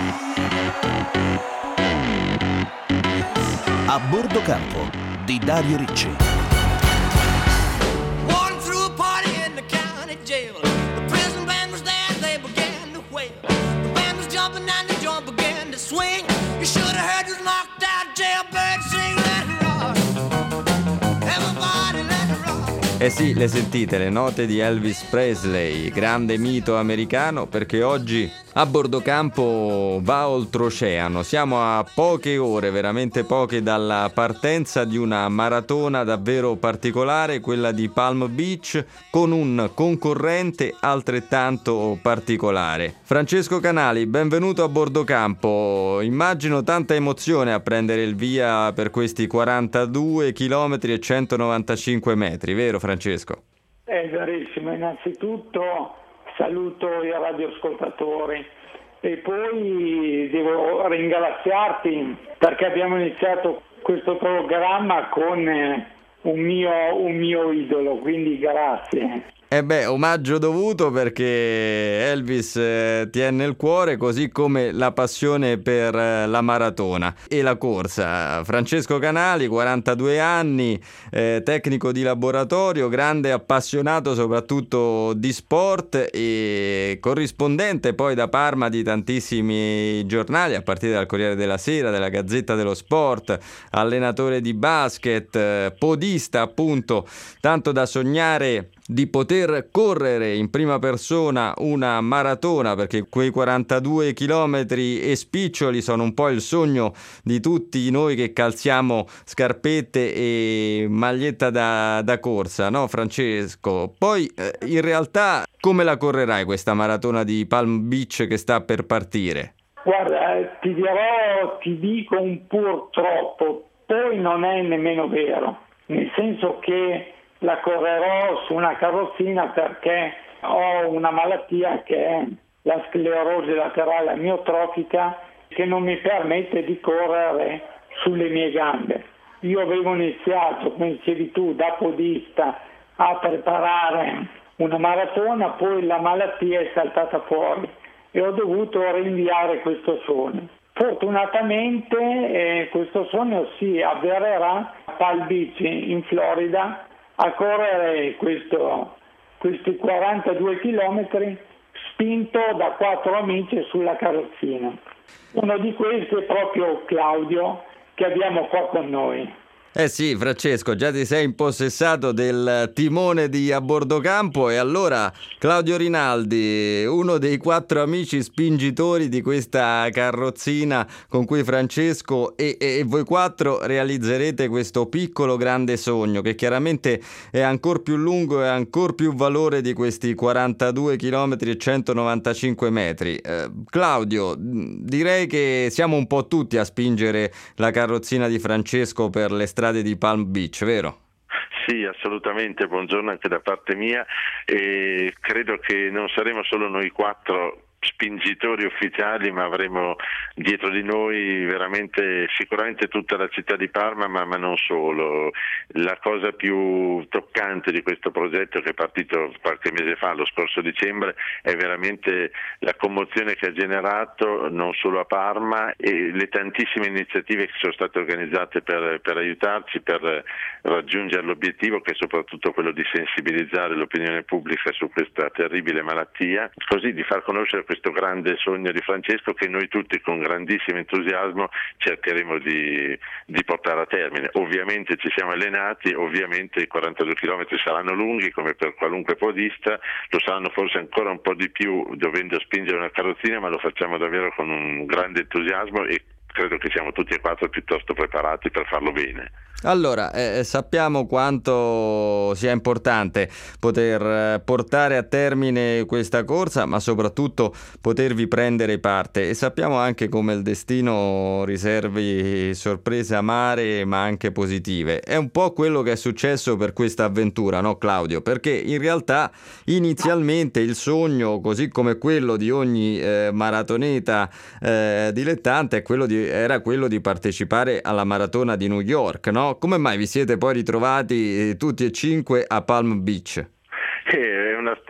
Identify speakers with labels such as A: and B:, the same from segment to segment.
A: A bordo campo di Dario Ricci.
B: Walking through a party in the county jail. The prison band was there, they began to wail. The band was jumping and the joint began to swing. You should have heard this knocked out jailbird sing. Let it rock. Everybody let it rock.
C: Eh sì, le sentite le note di Elvis Presley, grande mito americano, perché oggi a bordo campo va oltreoceano. Siamo a poche ore, veramente poche, dalla partenza di una maratona davvero particolare, quella di Palm Beach, con un concorrente altrettanto particolare. Francesco Canali, benvenuto a bordo campo. Immagino tanta emozione a prendere il via per questi 42 km e 195 metri, vero Francesco?
D: È verissimo, innanzitutto saluto i radioascoltatori e poi devo ringraziarti perché abbiamo iniziato questo programma con un mio idolo, quindi grazie.
C: Omaggio dovuto, perché Elvis tiene nel cuore, così come la passione per la maratona e la corsa. Francesco Canali, 42 anni, tecnico di laboratorio, grande appassionato soprattutto di sport e corrispondente poi da Parma di tantissimi giornali, a partire dal Corriere della Sera, della Gazzetta dello Sport, allenatore di basket, podista appunto, tanto da sognare di poter correre in prima persona una maratona, perché quei 42 chilometri e spiccioli sono un po' il sogno di tutti noi che calziamo scarpette e maglietta da corsa, no Francesco? Poi in realtà come la correrai questa maratona di Palm Beach che sta per partire?
D: Guarda, ti dico un purtroppo, poi non è nemmeno vero, nel senso che la correrò su una carrozzina perché ho una malattia che è la sclerosi laterale amiotrofica, che non mi permette di correre sulle mie gambe. Io avevo iniziato, come dicevi tu, da podista a preparare una maratona, poi la malattia è saltata fuori e ho dovuto rinviare questo sogno. Fortunatamente questo sogno si avvererà a Palm Beach in Florida, a correre questi 42 chilometri spinto da 4 amici sulla carrozzina. Uno di questi è proprio Claudio, che abbiamo qua con noi.
C: Eh sì, Francesco, già ti sei impossessato del timone di A Bordo Campo, e allora Claudio Rinaldi, uno dei 4 amici spingitori di questa carrozzina con cui Francesco e voi 4 realizzerete questo piccolo grande sogno, che chiaramente è ancora più lungo e ancora più valore di questi 42 km e 195 metri. Claudio, direi che siamo un po' tutti a spingere la carrozzina di Francesco per le strade di Palm Beach, vero?
E: Sì, assolutamente, buongiorno anche da parte mia, e credo che non saremo solo noi 4 spingitori ufficiali, ma avremo dietro di noi veramente sicuramente tutta la città di Parma, ma non solo. La cosa più toccante di questo progetto, che è partito qualche mese fa, lo scorso dicembre, è veramente la commozione che ha generato non solo a Parma, e le tantissime iniziative che sono state organizzate per aiutarci, per raggiungere l'obiettivo, che è soprattutto quello di sensibilizzare l'opinione pubblica su questa terribile malattia, così di far conoscere questo grande sogno di Francesco, che noi tutti con grandissimo entusiasmo cercheremo di portare a termine. Ovviamente ci siamo allenati, ovviamente i 42 km saranno lunghi come per qualunque podista, lo saranno forse ancora un po' di più dovendo spingere una carrozzina, ma lo facciamo davvero con un grande entusiasmo e credo che siamo tutti e 4 piuttosto preparati per farlo bene.
C: Allora, sappiamo quanto sia importante poter portare a termine questa corsa, ma soprattutto potervi prendere parte, e sappiamo anche come il destino riservi sorprese amare ma anche positive. È un po' quello che è successo per questa avventura, no Claudio? Perché in realtà inizialmente il sogno, così come quello di ogni maratoneta dilettante, era quello di partecipare alla maratona di New York, no? Come mai vi siete poi ritrovati tutti e 5 a Palm Beach?
E: È una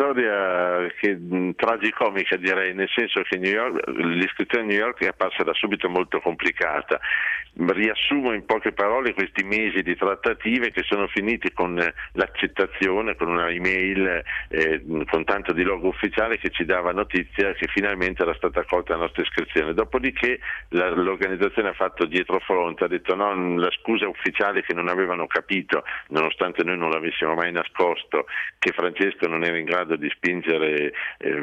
E: storia tragicomica, direi, nel senso che l'iscrizione a New York è apparsa da subito molto complicata. Riassumo in poche parole questi mesi di trattative che sono finiti con l'accettazione, con una email con tanto di logo ufficiale che ci dava notizia che finalmente era stata accolta la nostra iscrizione. Dopodiché l'organizzazione ha fatto dietrofront, ha detto no, la scusa ufficiale che non avevano capito, nonostante noi non l'avessimo mai nascosto, che Francesco non era in grado di spingere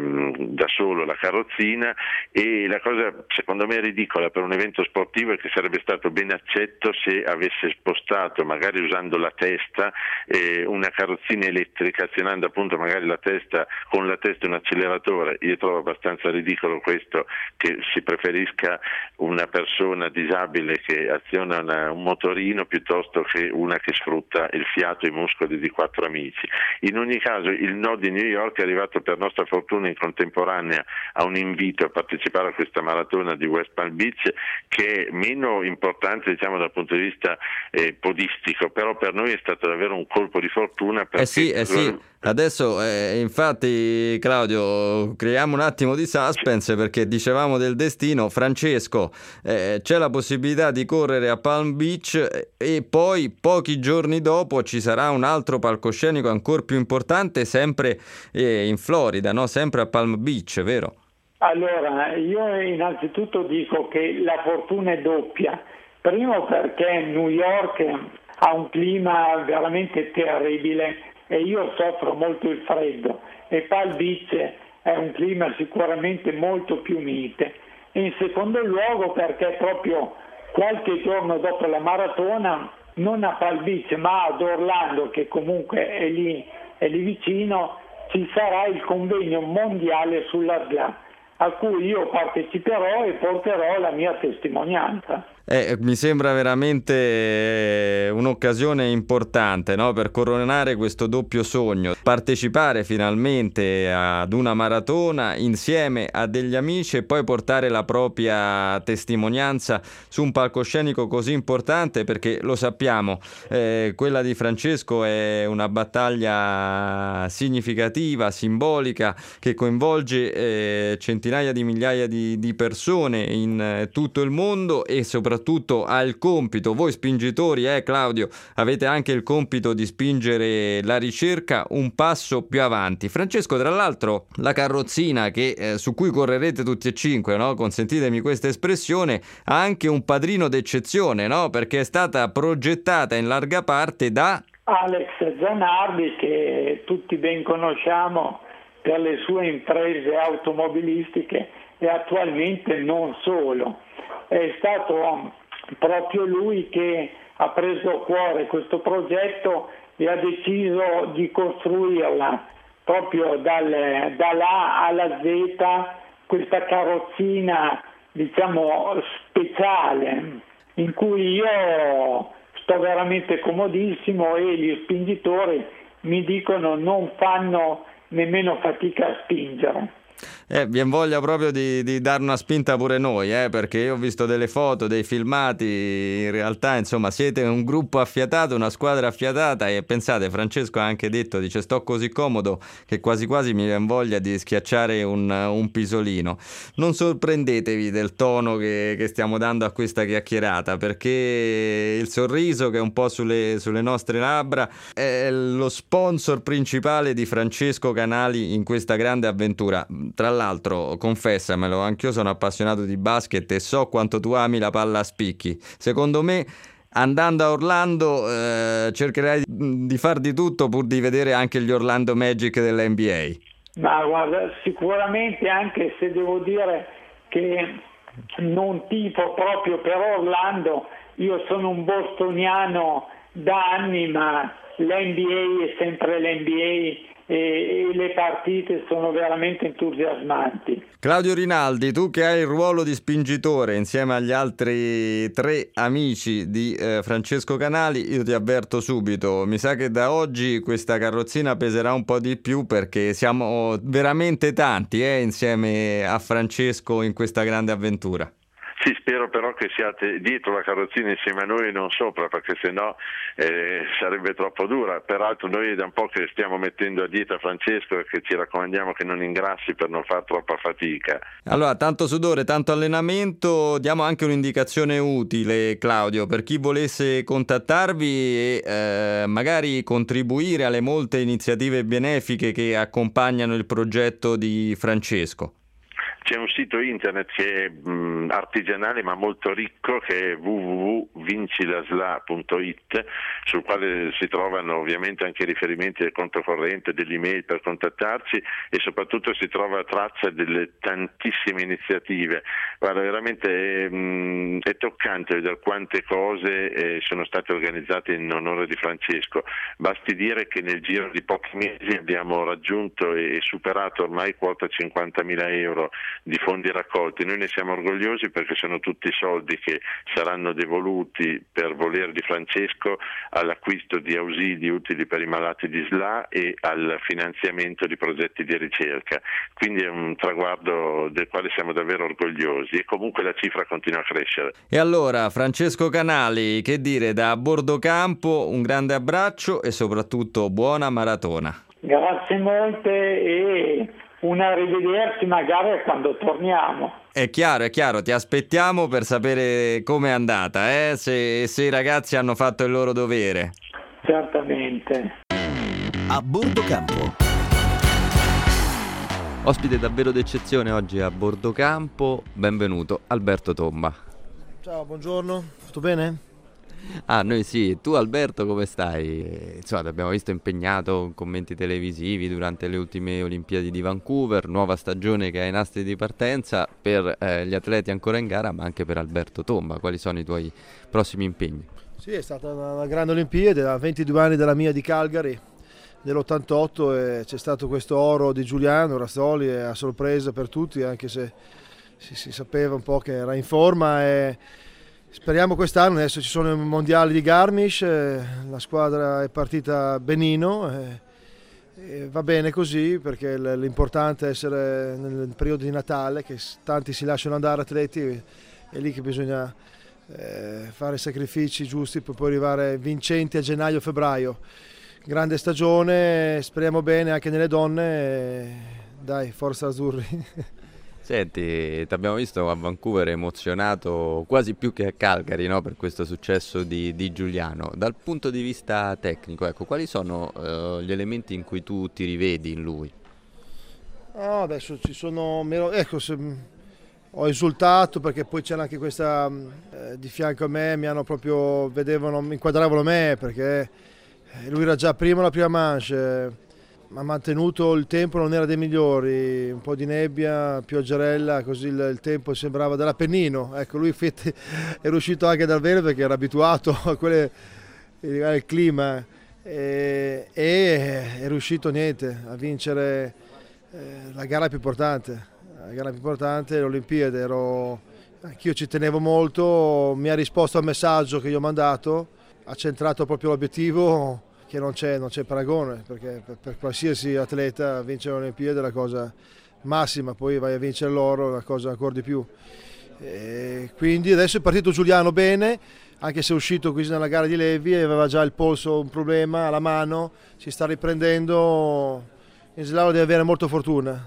E: da solo la carrozzina, e la cosa secondo me ridicola per un evento sportivo è che sarebbe stato ben accetto se avesse spostato, magari usando la testa, una carrozzina elettrica, azionando appunto magari la testa, con la testa un acceleratore. Io trovo abbastanza ridicolo questo, che si preferisca una persona disabile che aziona un motorino piuttosto che una che sfrutta il fiato e i muscoli di 4 amici. In ogni caso il no di New York è arrivato per nostra fortuna in contemporanea a un invito a partecipare a questa maratona di West Palm Beach, che è meno importante dal punto di vista podistico, però per noi è stato davvero un colpo di fortuna perché
C: sì. Adesso infatti, Claudio, creiamo un attimo di suspense, perché dicevamo del destino. Francesco, c'è la possibilità di correre a Palm Beach e poi pochi giorni dopo ci sarà un altro palcoscenico ancora più importante, sempre in Florida, no? Sempre a Palm Beach, vero?
D: Allora, io innanzitutto dico che la fortuna è doppia. Primo perché New York ha un clima veramente terribile e io soffro molto il freddo, e Palm Beach è un clima sicuramente molto più mite. E in secondo luogo perché proprio qualche giorno dopo la maratona, non a Palm Beach ma ad Orlando, che comunque è lì vicino, ci sarà il convegno mondiale sulla SLA, a cui io parteciperò e porterò la mia testimonianza.
C: Mi sembra veramente un'occasione importante, no? Per coronare questo doppio sogno, partecipare finalmente ad una maratona insieme a degli amici e poi portare la propria testimonianza su un palcoscenico così importante, perché lo sappiamo, quella di Francesco è una battaglia significativa, simbolica, che coinvolge centinaia di migliaia di persone in tutto il mondo, e soprattutto ha il compito, voi spingitori, Claudio, avete anche il compito di spingere la ricerca un passo più avanti. Francesco, tra l'altro, la carrozzina su cui correrete tutti e 5, no? Consentitemi questa espressione, ha anche un padrino d'eccezione, no? Perché è stata progettata in larga parte da
D: Alex Zanardi, che tutti ben conosciamo per le sue imprese automobilistiche e attualmente non solo. È stato proprio lui che ha preso a cuore questo progetto e ha deciso di costruirla proprio dall'A alla Z, questa carrozzina speciale, in cui io sto veramente comodissimo e gli spingitori mi dicono non fanno nemmeno fatica a spingere.
C: Vien voglia proprio di dare una spinta pure noi, perché io ho visto delle foto, dei filmati, in realtà insomma siete un gruppo affiatato, una squadra affiatata, e pensate, Francesco ha anche detto, dice sto così comodo che quasi quasi mi viene voglia di schiacciare un pisolino. Non sorprendetevi del tono che stiamo dando a questa chiacchierata, perché il sorriso che è un po' sulle nostre labbra è lo sponsor principale di Francesco Canali in questa grande avventura. Tra l'altro, confessamelo, anch'io sono appassionato di basket e so quanto tu ami la palla a spicchi. Secondo me, andando a Orlando, cercherai di far di tutto pur di vedere anche gli Orlando Magic dell'NBA.
D: Ma guarda, sicuramente, anche se devo dire che non tifo proprio per Orlando, io sono un bostoniano da anni, ma l'NBA è sempre l'NBA e le partite sono veramente entusiasmanti.
C: Claudio Rinaldi, tu che hai il ruolo di spingitore insieme agli altri 3 amici di Francesco Canali, io ti avverto subito, mi sa che da oggi questa carrozzina peserà un po' di più, perché siamo veramente tanti insieme a Francesco in questa grande avventura.
E: Sì, spero però che siate dietro la carrozzina insieme a noi e non sopra, perché sennò sarebbe troppo dura. Peraltro noi da un po' che stiamo mettendo a dieta Francesco e che ci raccomandiamo che non ingrassi per non far troppa fatica.
C: Allora, tanto sudore, tanto allenamento, diamo anche un'indicazione utile, Claudio, per chi volesse contattarvi e magari contribuire alle molte iniziative benefiche che accompagnano il progetto di Francesco.
E: C'è un sito internet che è artigianale ma molto ricco, che è www.vincilasla.it, sul quale si trovano ovviamente anche riferimenti del conto corrente, dell'email per contattarci, e soprattutto si trova traccia delle tantissime iniziative. Guarda, veramente è toccante vedere quante cose sono state organizzate in onore di Francesco. Basti dire che nel giro di pochi mesi abbiamo raggiunto e superato ormai quota 50.000 euro di fondi raccolti. Noi ne siamo orgogliosi perché sono tutti soldi che saranno devoluti per volere di Francesco all'acquisto di ausili utili per i malati di SLA e al finanziamento di progetti di ricerca. Quindi è un traguardo del quale siamo davvero orgogliosi e comunque la cifra continua a crescere.
C: E allora, Francesco Canali, che dire, da bordo campo un grande abbraccio e soprattutto buona maratona.
D: Grazie molte e un arrivederci magari quando torniamo.
C: È chiaro, ti aspettiamo per sapere com'è andata, se i ragazzi hanno fatto il loro dovere.
D: Certamente.
A: A bordo campo.
C: Ospite davvero d'eccezione oggi a bordo campo, benvenuto Alberto Tomba.
F: Ciao, buongiorno, tutto bene?
C: Noi sì, tu Alberto come stai? Insomma, ti abbiamo visto impegnato in commenti televisivi durante le ultime Olimpiadi di Vancouver, nuova stagione che ha i nastri di partenza per gli atleti ancora in gara, ma anche per Alberto Tomba. Quali sono i tuoi prossimi impegni?
F: Sì, è stata una grande Olimpiade, a 22 anni dalla mia di Calgary, dell'88, e c'è stato questo oro di Giuliano Razzoli, a sorpresa per tutti, anche se si sapeva un po' che era in forma. E speriamo quest'anno, adesso ci sono i mondiali di Garmisch, la squadra è partita benino, e va bene così, perché l'importante è essere nel periodo di Natale, che tanti si lasciano andare atleti, è lì che bisogna fare i sacrifici giusti per poi arrivare vincenti a gennaio-febbraio. Grande stagione, speriamo bene anche nelle donne, dai, forza azzurri.
C: Senti, ti abbiamo visto a Vancouver emozionato quasi più che a Calgary, no? Per questo successo di Giuliano. Dal punto di vista tecnico, ecco, quali sono gli elementi in cui tu ti rivedi in lui?
F: Adesso ci sono, ho esultato perché poi c'era anche questa di fianco a me, mi inquadravano me, perché lui era già primo alla prima manche. Ha mantenuto il tempo, non era dei migliori, un po' di nebbia, pioggerella, così il tempo sembrava dell'Appennino. Ecco, lui è riuscito anche davvero perché era abituato a al clima, e è riuscito a vincere la gara più importante, l'Olimpiade. Anch'io ci tenevo molto, mi ha risposto al messaggio che gli ho mandato, ha centrato proprio l'obiettivo, che non c'è paragone, perché per qualsiasi atleta vincere l'Olimpiade è la cosa massima, poi vai a vincere l'oro è una cosa ancora di più. Quindi adesso è partito Giuliano bene, anche se è uscito così nella gara di Levi, aveva già il polso, un problema alla mano, si sta riprendendo. In slalom deve avere molta fortuna.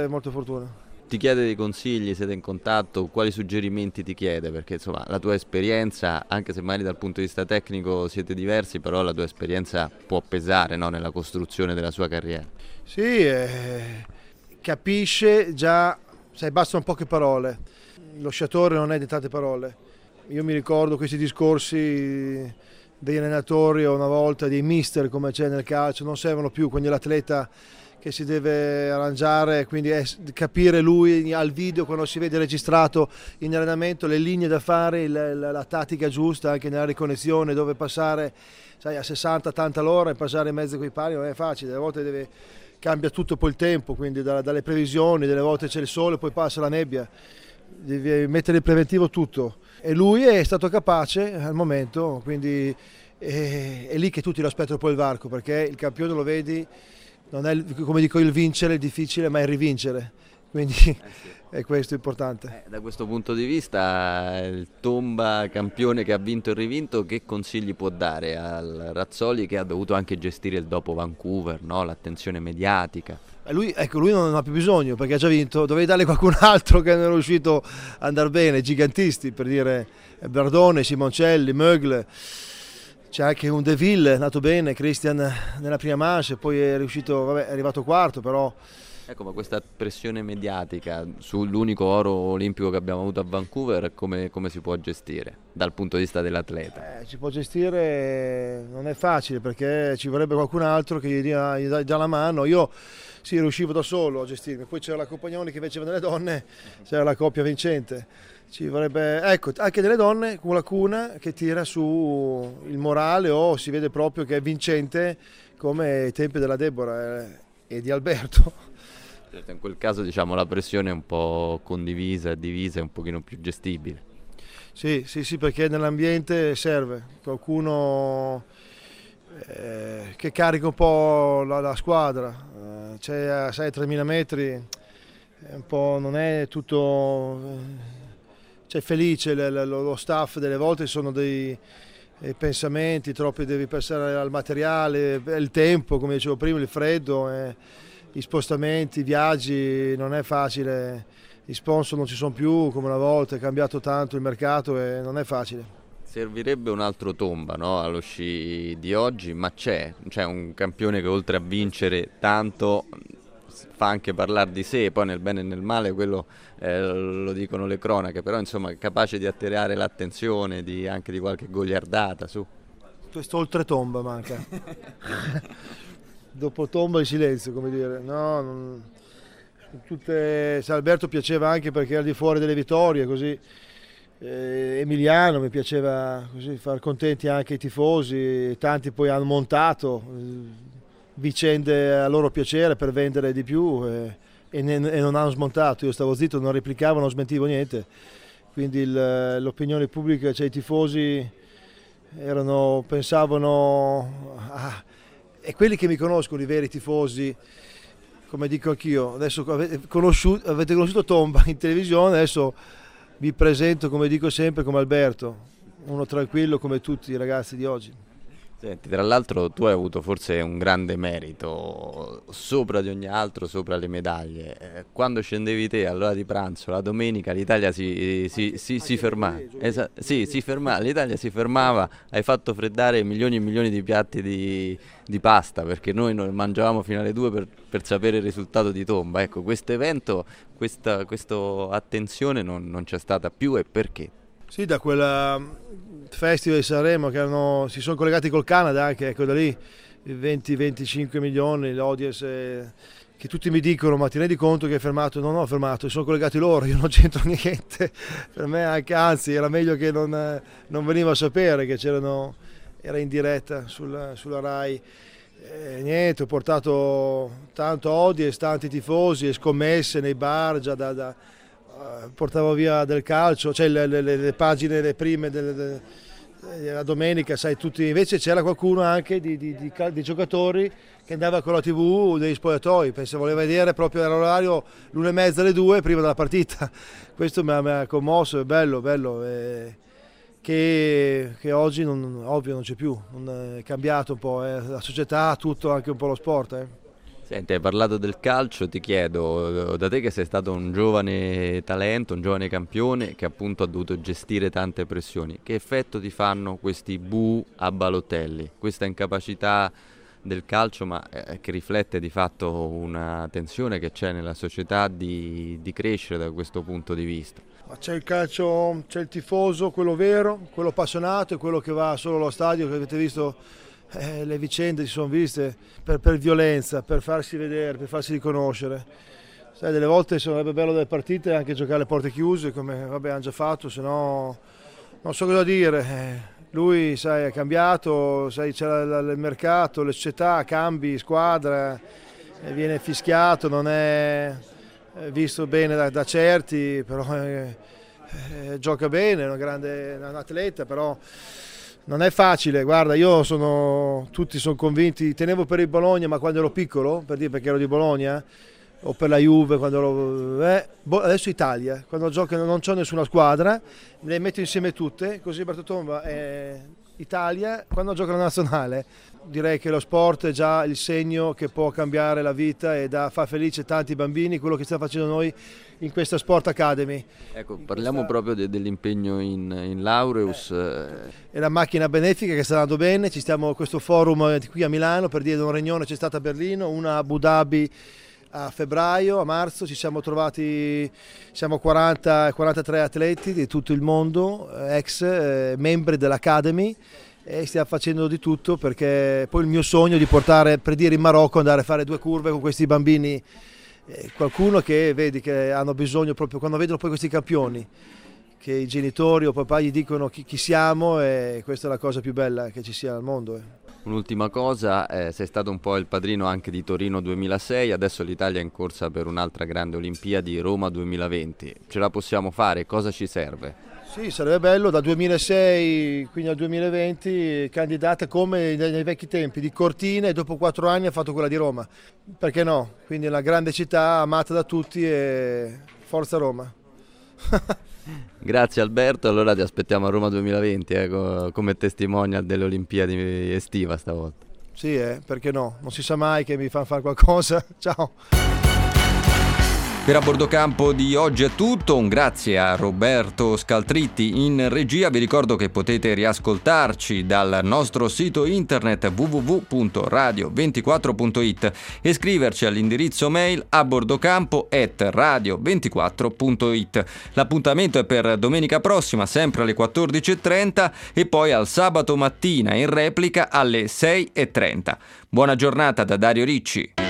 F: Ti
C: chiede dei consigli, siete in contatto, quali suggerimenti ti chiede? Perché insomma la tua esperienza, anche se magari dal punto di vista tecnico siete diversi, però la tua esperienza può pesare, no, nella costruzione della sua carriera.
F: Sì, capisce già, bastano poche parole. Lo sciatore non è di tante parole. Io mi ricordo questi discorsi degli allenatori una volta, dei mister come c'è nel calcio, non servono più, quindi l'atleta che si deve arrangiare, quindi capire lui al video, quando si vede registrato in allenamento, le linee da fare, la tattica giusta anche nella riconnessione, dove passare a 60-80 all'ora e passare in mezzo coi pali non è facile, delle volte cambia tutto poi il tempo, quindi dalle previsioni, delle volte c'è il sole, poi passa la nebbia, devi mettere in preventivo tutto, e lui è stato capace al momento, quindi è lì che tutti lo aspettano poi il varco, perché il campione lo vedi, non è, come dico, il vincere è difficile, ma è il rivincere. Quindi e questo è importante.
C: Da questo punto di vista, il Tomba campione che ha vinto e rivinto, che consigli può dare al Razzoli, che ha dovuto anche gestire il dopo Vancouver, no? L'attenzione mediatica?
F: Lui non ha più bisogno perché ha già vinto, dovevi darle qualcun altro che non è riuscito ad andare bene, gigantisti, per dire Bardone, Simoncelli, Mögle, c'è anche un De Ville nato bene, Christian nella prima manche, poi è riuscito, vabbè, è arrivato quarto però.
C: Ecco, ma questa pressione mediatica sull'unico oro olimpico che abbiamo avuto a Vancouver, come si può gestire dal punto di vista dell'atleta?
F: Si può gestire, non è facile perché ci vorrebbe qualcun altro che gli dà la mano. Io sì, riuscivo da solo a gestirmi, poi c'era la Compagnoni che invece delle donne, c'era la coppia vincente. Ci vorrebbe, ecco, anche delle donne, qualcuna che tira su il morale o si vede proprio che è vincente come ai tempi della Deborah e di Alberto.
C: Certo, in quel caso diciamo la pressione è un po' condivisa, divisa, è un pochino più gestibile.
F: Sì, perché nell'ambiente serve qualcuno che carica un po' la squadra. C'è a 3.000 metri, è un po', non è tutto, c'è felice lo staff, delle volte sono dei pensamenti, troppi devi pensare al materiale, il tempo, come dicevo prima, il freddo. Gli spostamenti, i viaggi, non è facile, gli sponsor non ci sono più come una volta, è cambiato tanto il mercato e non è facile.
C: Servirebbe un altro Tomba, no? Allo sci di oggi, ma c'è un campione che oltre a vincere tanto fa anche parlare di sé, poi nel bene e nel male quello lo dicono le cronache, però insomma è capace di attirare l'attenzione anche di qualche goliardata su.
F: Questo oltre Tomba manca. Dopo Tomba il silenzio, come dire, no, Alberto piaceva anche perché al di fuori delle vittorie, così Emiliano mi piaceva così far contenti anche i tifosi, tanti poi hanno montato vicende a loro piacere per vendere di più e non hanno smontato, io stavo zitto, non replicavo, non smentivo niente, quindi l'opinione pubblica, cioè i tifosi pensavano e quelli che mi conoscono, i veri tifosi, come dico anch'io, adesso avete conosciuto Tomba in televisione, adesso vi presento, come dico sempre, come Alberto, uno tranquillo come tutti i ragazzi di oggi.
C: Senti, tra l'altro tu hai avuto forse un grande merito, sopra di ogni altro, sopra le medaglie. Quando scendevi te all'ora di pranzo, la domenica, l'Italia si fermava. Si fermava, l'Italia si fermava, hai fatto freddare milioni e milioni di piatti di pasta, perché noi non mangiavamo fino alle 2 per sapere il risultato di Tomba. Ecco, questo evento, questa attenzione non c'è stata più, e perché?
F: Sì, da quella Festival di Sanremo che si sono collegati col Canada anche, ecco da lì, 20-25 milioni, l'audience, che tutti mi dicono, ma ti rendi conto che hai fermato? Non ho fermato, sono collegati loro, io non c'entro niente, per me anche, anzi era meglio che non venivo a sapere che era in diretta sulla Rai. Niente, ho portato tanto audience, tanti tifosi e scommesse nei bar, già portavo via del calcio, cioè le pagine, le prime della domenica, sai, tutti. Invece c'era qualcuno anche di giocatori che andava con la TV degli spogliatoi, voleva vedere proprio all'orario l'1:30 alle 2 prima della partita. Questo mi ha commosso, è bello, che oggi ovvio non c'è più, è cambiato un po', la società, tutto, anche un po' lo sport.
C: Senti, hai parlato del calcio, ti chiedo, da te che sei stato un giovane talento, un giovane campione che appunto ha dovuto gestire tante pressioni, che effetto ti fanno questi bu a Balotelli, questa incapacità del calcio, ma che riflette di fatto una tensione che c'è nella società di crescere da questo punto di vista?
F: Ma c'è il calcio, c'è il tifoso, quello vero, quello appassionato, e quello che va solo allo stadio, che avete visto. Le vicende si sono viste per violenza, per farsi vedere, per farsi riconoscere. Sai, delle volte sarebbe bello delle partite anche giocare alle porte chiuse, come hanno già fatto, se no non so cosa dire. Lui, sai, è cambiato, sai, c'è il mercato, le società, cambi, squadra, viene fischiato, non è visto bene da certi, però gioca bene, è un atleta, però non è facile. Guarda, tutti sono convinti, tenevo per il Bologna, ma quando ero piccolo, per dire, perché ero di Bologna, o per la Juve, adesso Italia, quando giocano non c'ho nessuna squadra, me le metto insieme tutte, così Bertotomba è Italia. Quando gioca la nazionale direi che lo sport è già il segno che può cambiare la vita e fa felice tanti bambini, quello che stiamo facendo noi in questa Sport Academy.
C: Ecco, parliamo proprio dell'impegno in Laureus.
F: È la macchina benefica che sta andando bene, questo forum qui a Milano, per dire una riunione c'è stata a Berlino, una a Abu Dhabi a febbraio, a marzo ci siamo trovati, siamo 43 atleti di tutto il mondo, ex membri dell'Academy, e stiamo facendo di tutto perché poi il mio sogno è di portare, per dire, in Marocco, andare a fare 2 curve con questi bambini, qualcuno che vedi che hanno bisogno, proprio quando vedono poi questi campioni, che i genitori o papà gli dicono chi siamo, e questa è la cosa più bella che ci sia al mondo.
C: Un'ultima cosa, sei stato un po' il padrino anche di Torino 2006, adesso l'Italia è in corsa per un'altra grande Olimpiadi, Roma 2020. Ce la possiamo fare? Cosa ci serve?
F: Sì, sarebbe bello, dal 2006 quindi al 2020 candidata come nei vecchi tempi di Cortina, e dopo 4 anni ha fatto quella di Roma. Perché no? Quindi è una grande città amata da tutti, e forza Roma.
C: Grazie Alberto, allora ti aspettiamo a Roma 2020 come testimonial delle Olimpiadi estiva stavolta.
F: Sì, perché no? Non si sa mai che mi fanno fare qualcosa. Ciao!
C: Per A Bordo Campo di oggi è tutto, un grazie a Roberto Scaltritti in regia. Vi ricordo che potete riascoltarci dal nostro sito internet www.radio24.it e scriverci all'indirizzo mail abordocampo@radio24.it. L'appuntamento è per domenica prossima, sempre alle 14:30, e poi al sabato mattina in replica alle 6:30. Buona giornata da Dario Ricci.